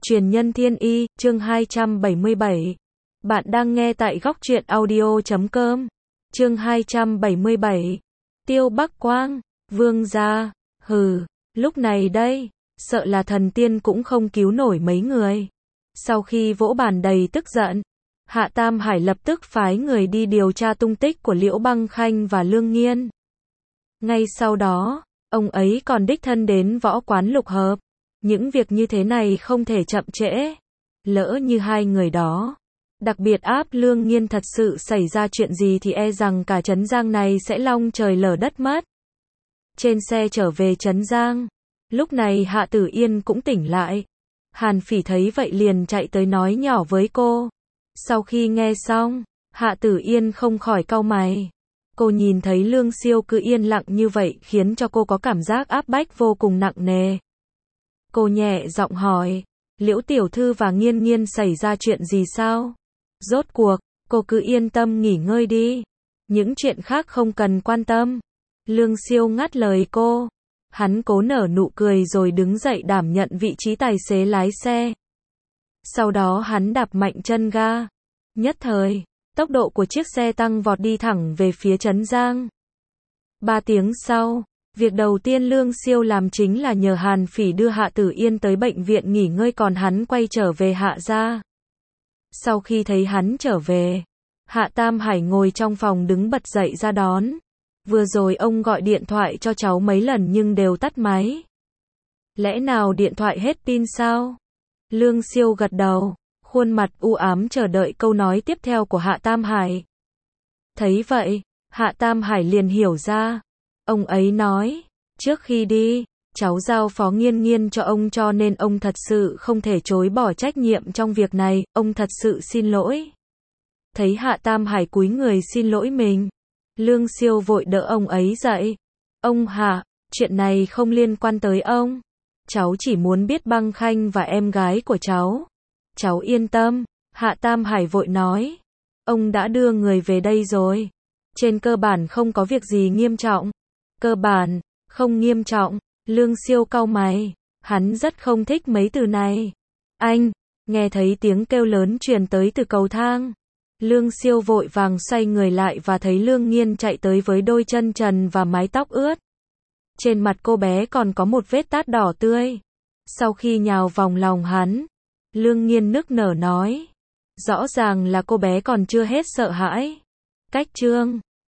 Truyền nhân thiên y, chương 277. Bạn đang nghe tại góc truyện audio.com. Chương 277. Tiêu Bắc Quang, vương gia, hừ, lúc này đây, sợ là thần tiên cũng không cứu nổi mấy người. Sau khi vỗ bàn đầy tức giận, Hạ Tam Hải lập tức phái người đi điều tra tung tích của Liễu Băng Khanh và Lương Nghiên. Ngay sau đó, ông ấy còn đích thân đến võ quán lục hợp. Những việc như thế này không thể chậm trễ. Lỡ như hai người đó, đặc biệt áp Lương Nghiên thật sự xảy ra chuyện gì thì e rằng cả Trấn Giang này sẽ long trời lở đất mất. Trên xe trở về Trấn Giang, lúc này Hạ Tử Yên cũng tỉnh lại. Hàn Phỉ thấy vậy liền chạy tới nói nhỏ với cô. Sau khi nghe xong, Hạ Tử Yên không khỏi cau mày. Cô nhìn thấy Lương Siêu cứ yên lặng như vậy khiến cho cô có cảm giác áp bách vô cùng nặng nề. Cô nhẹ giọng hỏi, Liễu tiểu thư và Nghiên Nghiên xảy ra chuyện gì sao? Rốt cuộc, cô cứ yên tâm nghỉ ngơi đi. Những chuyện khác không cần quan tâm. Lương Siêu ngắt lời cô. Hắn cố nở nụ cười rồi đứng dậy đảm nhận vị trí tài xế lái xe. Sau đó hắn đạp mạnh chân ga. Nhất thời, tốc độ của chiếc xe tăng vọt đi thẳng về phía Trấn Giang. 3 tiếng sau, việc đầu tiên Lương Siêu làm chính là nhờ Hàn Phỉ đưa Hạ Tử Yên tới bệnh viện nghỉ ngơi còn hắn quay trở về Hạ gia. Sau khi thấy hắn trở về, Hạ Tam Hải ngồi trong phòng đứng bật dậy ra đón. Vừa rồi ông gọi điện thoại cho cháu mấy lần nhưng đều tắt máy. Lẽ nào điện thoại hết pin sao? Lương Siêu gật đầu, khuôn mặt u ám chờ đợi câu nói tiếp theo của Hạ Tam Hải. Thấy vậy, Hạ Tam Hải liền hiểu ra. Ông ấy nói, trước khi đi, cháu giao phó Nghiên Nghiên cho ông cho nên ông thật sự không thể chối bỏ trách nhiệm trong việc này, ông thật sự xin lỗi. Thấy Hạ Tam Hải cúi người xin lỗi mình, Lương Siêu vội đỡ ông ấy dậy. Ông Hạ, chuyện này không liên quan tới ông. Cháu chỉ muốn biết Băng Khanh và em gái của cháu. Cháu yên tâm, Hạ Tam Hải vội nói. Ông đã đưa người về đây rồi. Trên cơ bản không có việc gì nghiêm trọng. Cơ bản, không nghiêm trọng. Lương Siêu cau mày. Hắn rất không thích mấy từ này. Anh, nghe thấy tiếng kêu lớn truyền tới từ cầu thang. Lương Siêu vội vàng xoay người lại và thấy Lương Nghiên chạy tới với đôi chân trần và mái tóc ướt. Trên mặt cô bé còn có một vết tát đỏ tươi. Sau khi nhào vòng lòng hắn, Lương Nghiên nức nở nói. Rõ ràng là cô bé còn chưa hết sợ hãi. Cách chương